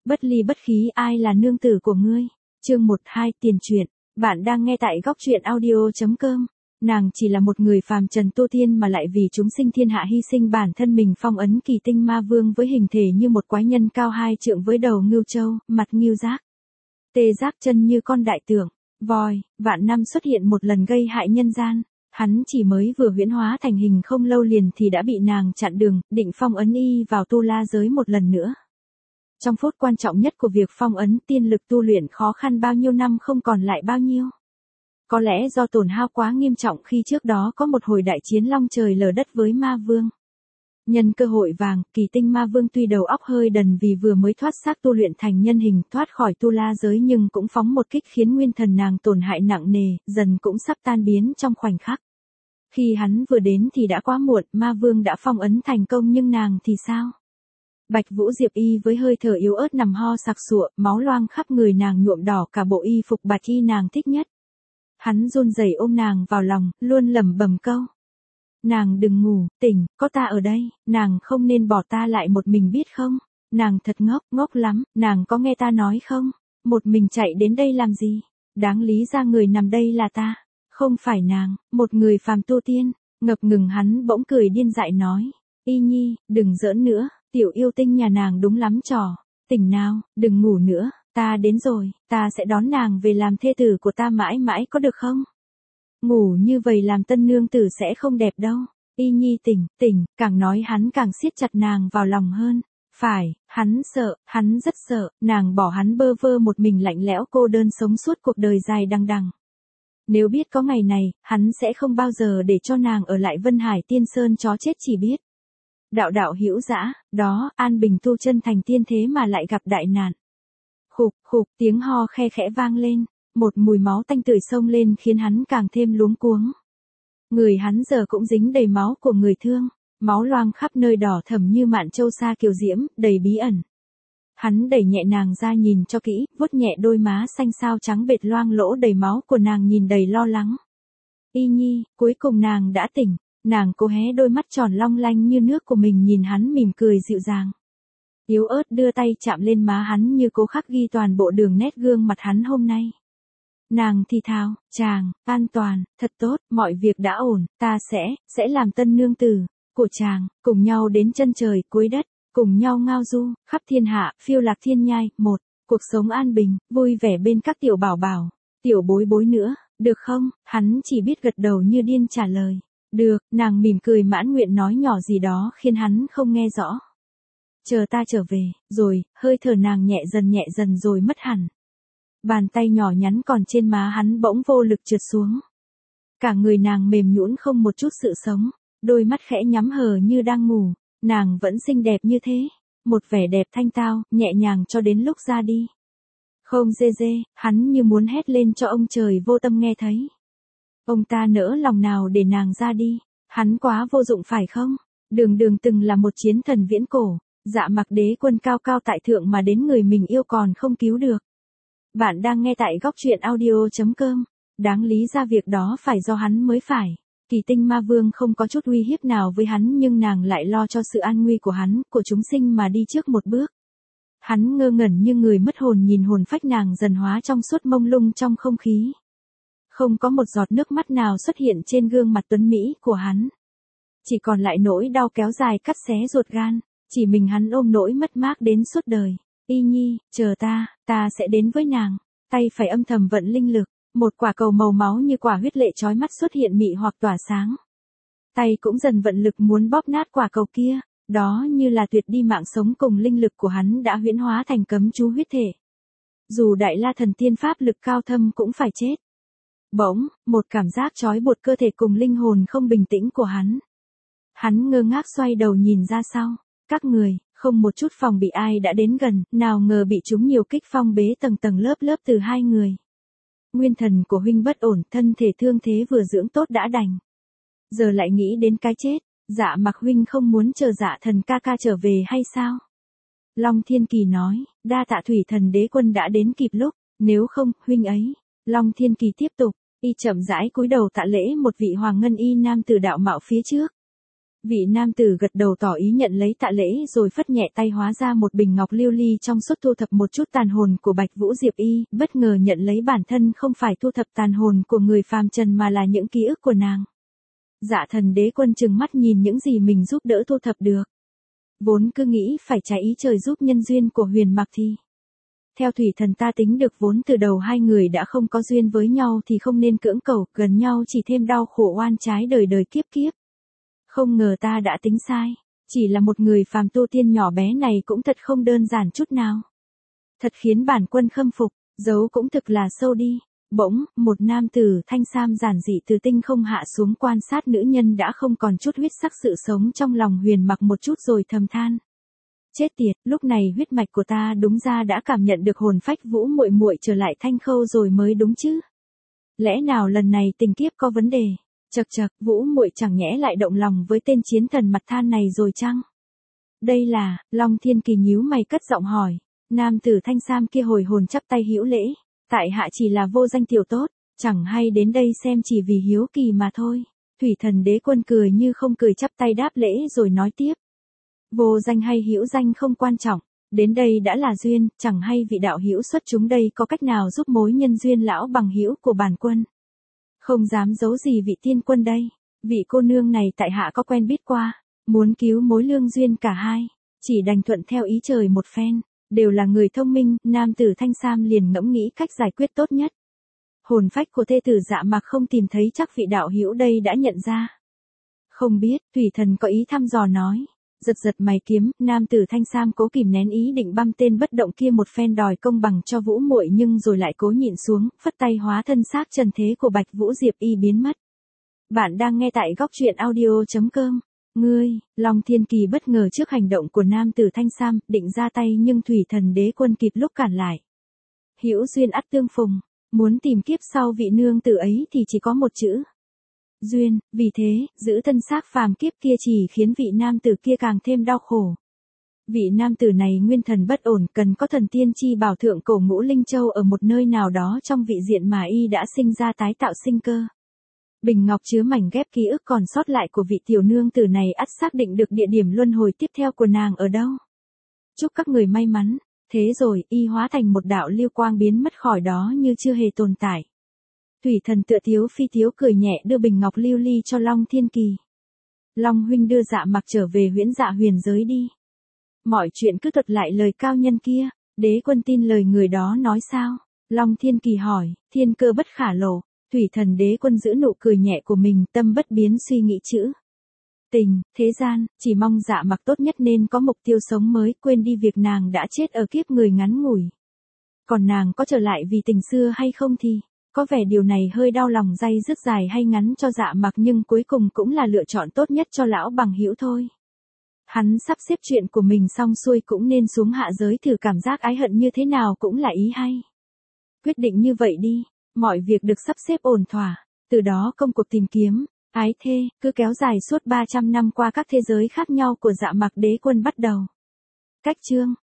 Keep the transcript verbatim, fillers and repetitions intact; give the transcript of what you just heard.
Bất ly bất khí, ai là nương tử của ngươi? Chương một hai tiền truyện. Bạn đang nghe tại góc truyện audio chấm com. Nàng chỉ là một người phàm trần tu tiên mà lại vì chúng sinh thiên hạ hy sinh bản thân mình phong ấn kỳ tinh ma vương với hình thể như một quái nhân cao hai trượng với đầu ngưu châu, mặt ngưu giác. Tê giác chân như con đại tượng, voi, vạn năm xuất hiện một lần gây hại nhân gian. Hắn chỉ mới vừa huyễn hóa thành hình không lâu liền thì đã bị nàng chặn đường, định phong ấn y vào tu la giới một lần nữa. Trong phút quan trọng nhất của việc phong ấn, tiên lực tu luyện khó khăn bao nhiêu năm không còn lại bao nhiêu. Có lẽ do tổn hao quá nghiêm trọng khi trước đó có một hồi đại chiến long trời lở đất với ma vương. Nhân cơ hội vàng, kỳ tinh ma vương tuy đầu óc hơi đần vì vừa mới thoát xác tu luyện thành nhân hình thoát khỏi tu la giới nhưng cũng phóng một kích khiến nguyên thần nàng tổn hại nặng nề, dần cũng sắp tan biến trong khoảnh khắc. Khi hắn vừa đến thì đã quá muộn, ma vương đã phong ấn thành công nhưng nàng thì sao? Bạch Vũ Diệp y với hơi thở yếu ớt nằm ho sặc sụa, máu loang khắp người nàng nhuộm đỏ cả bộ y phục bạch y nàng thích nhất. Hắn run rẩy ôm nàng vào lòng, luôn lẩm bẩm câu. Nàng đừng ngủ, tỉnh, có ta ở đây, nàng không nên bỏ ta lại một mình biết không? Nàng thật ngốc, ngốc lắm, nàng có nghe ta nói không? Một mình chạy đến đây làm gì? Đáng lý ra người nằm đây là ta, không phải nàng, một người phàm tu tiên. Ngập ngừng hắn bỗng cười điên dại nói. Y Nhi, đừng giỡn nữa, tiểu yêu tinh nhà nàng đúng lắm trò. Tỉnh nào, đừng ngủ nữa, ta đến rồi, ta sẽ đón nàng về làm thê tử của ta mãi mãi có được không? Ngủ như vậy làm tân nương tử sẽ không đẹp đâu. Y Nhi tỉnh, tỉnh, càng nói hắn càng siết chặt nàng vào lòng hơn. Phải, hắn sợ, hắn rất sợ, nàng bỏ hắn bơ vơ một mình lạnh lẽo cô đơn sống suốt cuộc đời dài đằng đằng. Nếu biết có ngày này, hắn sẽ không bao giờ để cho nàng ở lại Vân Hải Tiên Sơn chó chết chỉ biết. Đạo đạo hữu dã, đó, an bình tu chân thành tiên thế mà lại gặp đại nạn. Khục, khục, tiếng ho khe khẽ vang lên, một mùi máu tanh tưởi xông lên khiến hắn càng thêm luống cuống. Người hắn giờ cũng dính đầy máu của người thương, máu loang khắp nơi đỏ thẫm như mạn châu sa kiều diễm, đầy bí ẩn. Hắn đẩy nhẹ nàng ra nhìn cho kỹ, vuốt nhẹ đôi má xanh xao trắng bệt loang lỗ đầy máu của nàng nhìn đầy lo lắng. Y Nhi, cuối cùng nàng đã tỉnh. Nàng cố hé đôi mắt tròn long lanh như nước của mình nhìn hắn mỉm cười dịu dàng. Yếu ớt đưa tay chạm lên má hắn như cố khắc ghi toàn bộ đường nét gương mặt hắn hôm nay. Nàng thì thào, chàng, an toàn, thật tốt, mọi việc đã ổn, ta sẽ, sẽ làm tân nương tử của chàng, cùng nhau đến chân trời, cuối đất, cùng nhau ngao du, khắp thiên hạ, phiêu lạc thiên nhai, một, cuộc sống an bình, vui vẻ bên các tiểu bảo bảo, tiểu bối bối nữa, được không? Hắn chỉ biết gật đầu như điên trả lời. Được, nàng mỉm cười mãn nguyện nói nhỏ gì đó khiến hắn không nghe rõ. Chờ ta trở về, rồi, hơi thở nàng nhẹ dần nhẹ dần rồi mất hẳn. Bàn tay nhỏ nhắn còn trên má hắn bỗng vô lực trượt xuống. Cả người nàng mềm nhũn không một chút sự sống, đôi mắt khẽ nhắm hờ như đang ngủ, nàng vẫn xinh đẹp như thế, một vẻ đẹp thanh tao, nhẹ nhàng cho đến lúc ra đi. Không dê dê, hắn như muốn hét lên cho ông trời vô tâm nghe thấy. Ông ta nỡ lòng nào để nàng ra đi, hắn quá vô dụng phải không? Đường Đường từng là một chiến thần viễn cổ, Dạ Mặc đế quân cao cao tại thượng mà đến người mình yêu còn không cứu được. Bạn đang nghe tại góc truyện audio chấm com, đáng lý ra việc đó phải do hắn mới phải. Kỳ tinh ma vương không có chút uy hiếp nào với hắn nhưng nàng lại lo cho sự an nguy của hắn, của chúng sinh mà đi trước một bước. Hắn ngơ ngẩn như người mất hồn nhìn hồn phách nàng dần hóa trong suốt mông lung trong không khí. Không có một giọt nước mắt nào xuất hiện trên gương mặt tuấn Mỹ của hắn. Chỉ còn lại nỗi đau kéo dài cắt xé ruột gan, chỉ mình hắn ôm nỗi mất mát đến suốt đời. Y Nhi, chờ ta, ta sẽ đến với nàng. Tay phải âm thầm vận linh lực, một quả cầu màu máu như quả huyết lệ chói mắt xuất hiện mị hoặc tỏa sáng. Tay cũng dần vận lực muốn bóp nát quả cầu kia, đó như là tuyệt đi mạng sống cùng linh lực của hắn đã huyễn hóa thành cấm chú huyết thể. Dù đại la thần tiên pháp lực cao thâm cũng phải chết. Bỗng, một cảm giác trói buộc cơ thể cùng linh hồn không bình tĩnh của hắn. Hắn ngơ ngác xoay đầu nhìn ra sau, các người, không một chút phòng bị ai đã đến gần, nào ngờ bị chúng nhiều kích phong bế tầng tầng lớp lớp từ hai người. Nguyên thần của huynh bất ổn, thân thể thương thế vừa dưỡng tốt đã đành. Giờ lại nghĩ đến cái chết, Dạ Mặc huynh không muốn chờ Dạ thần ca ca trở về hay sao? Long Thiên Kỳ nói, đa tạ thủy thần đế quân đã đến kịp lúc, nếu không, huynh ấy. Long Thiên Kỳ tiếp tục, y chậm rãi cúi đầu tạ lễ một vị hoàng ngân y nam tử đạo mạo phía trước. Vị nam tử gật đầu tỏ ý nhận lấy tạ lễ rồi phất nhẹ tay hóa ra một bình ngọc lưu ly trong suốt thu thập một chút tàn hồn của Bạch Vũ Diệp Y, bất ngờ nhận lấy bản thân không phải thu thập tàn hồn của người phàm trần mà là những ký ức của nàng. Dạ Thần Đế Quân trừng mắt nhìn những gì mình giúp đỡ thu thập được. Vốn cứ nghĩ phải trái ý trời giúp nhân duyên của Huyền Mặc thì. Theo Thủy Thần ta tính được vốn từ đầu hai người đã không có duyên với nhau thì không nên cưỡng cầu, gần nhau chỉ thêm đau khổ oan trái đời đời kiếp kiếp. Không ngờ ta đã tính sai, chỉ là một người phàm tu tiên nhỏ bé này cũng thật không đơn giản chút nào. Thật khiến bản quân khâm phục, dấu cũng thực là sâu đi. Bỗng, một nam tử thanh sam giản dị từ tinh không hạ xuống quan sát nữ nhân đã không còn chút huyết sắc sự sống trong lòng Huyền Mặc một chút rồi thầm than. Chết tiệt, lúc này huyết mạch của ta đúng ra đã cảm nhận được hồn phách Vũ muội muội trở lại thanh khâu rồi mới đúng chứ. Lẽ nào lần này tình kiếp có vấn đề? Chậc chậc, Vũ muội chẳng nhẽ lại động lòng với tên chiến thần mặt than này rồi chăng? Đây là, Long Thiên Kỳ nhíu mày cất giọng hỏi. Nam tử thanh sam kia hồi hồn chắp tay hữu lễ. Tại hạ chỉ là vô danh tiểu tốt, chẳng hay đến đây xem chỉ vì hiếu kỳ mà thôi. Thủy Thần Đế Quân cười như không cười chắp tay đáp lễ rồi nói tiếp. Vô danh hay hữu danh không quan trọng, đến đây đã là duyên, chẳng hay vị đạo hữu xuất chúng đây có cách nào giúp mối nhân duyên lão bằng hữu của bản quân. Không dám giấu gì vị tiên quân đây, vị cô nương này tại hạ có quen biết qua, muốn cứu mối lương duyên cả hai, chỉ đành thuận theo ý trời một phen, đều là người thông minh, nam tử thanh sam liền ngẫm nghĩ cách giải quyết tốt nhất. Hồn phách của thê tử Dạ Mặc không tìm thấy chắc vị đạo hữu đây đã nhận ra. Không biết, Thủy Thần có ý thăm dò nói. Giật giật mày kiếm, nam tử thanh sam cố kìm nén ý định băm tên bất động kia một phen đòi công bằng cho Vũ muội nhưng rồi lại cố nhịn xuống, phất tay hóa thân xác trần thế của Bạch Vũ Diệp Y biến mất. Bạn đang nghe tại góc truyện audio chấm com. Ngươi, Long Thiên Kỳ bất ngờ trước hành động của nam tử thanh sam, định ra tay nhưng Thủy Thần Đế Quân kịp lúc cản lại. Hữu duyên ắt tương phùng, muốn tìm kiếp sau vị nương tử ấy thì chỉ có một chữ. Duyên, vì thế, giữ thân xác phàm kiếp kia chỉ khiến vị nam tử kia càng thêm đau khổ. Vị nam tử này nguyên thần bất ổn cần có thần tiên chi bảo thượng cổ ngũ linh châu ở một nơi nào đó trong vị diện mà y đã sinh ra tái tạo sinh cơ. Bình ngọc chứa mảnh ghép ký ức còn sót lại của vị tiểu nương tử này ắt xác định được địa điểm luân hồi tiếp theo của nàng ở đâu. Chúc các người may mắn, thế rồi y hóa thành một đạo lưu quang biến mất khỏi đó như chưa hề tồn tại. Thủy Thần tựa thiếu phi thiếu cười nhẹ đưa bình ngọc lưu ly cho Long Thiên Kỳ. Long huynh đưa Dạ Mặc trở về huyễn dạ huyền giới đi. Mọi chuyện cứ thuật lại lời cao nhân kia, Đế Quân tin lời người đó nói sao? Long Thiên Kỳ hỏi, thiên cơ bất khả lộ. Thủy Thần Đế Quân giữ nụ cười nhẹ của mình, tâm bất biến suy nghĩ chữ. Tình, thế gian, chỉ mong Dạ Mặc tốt nhất nên có mục tiêu sống mới, quên đi việc nàng đã chết ở kiếp người ngắn ngủi. Còn nàng có trở lại vì tình xưa hay không thì, có vẻ điều này hơi đau lòng day dứt dài hay ngắn cho Dạ Mặc nhưng cuối cùng cũng là lựa chọn tốt nhất cho lão bằng hữu thôi. Hắn sắp xếp chuyện của mình xong xuôi cũng nên xuống hạ giới thử cảm giác ái hận như thế nào cũng là ý hay. Quyết định như vậy đi, mọi việc được sắp xếp ổn thỏa, từ đó công cuộc tìm kiếm, ái thê, cứ kéo dài suốt ba trăm năm qua các thế giới khác nhau của Dạ Mặc Đế Quân bắt đầu. Cách chương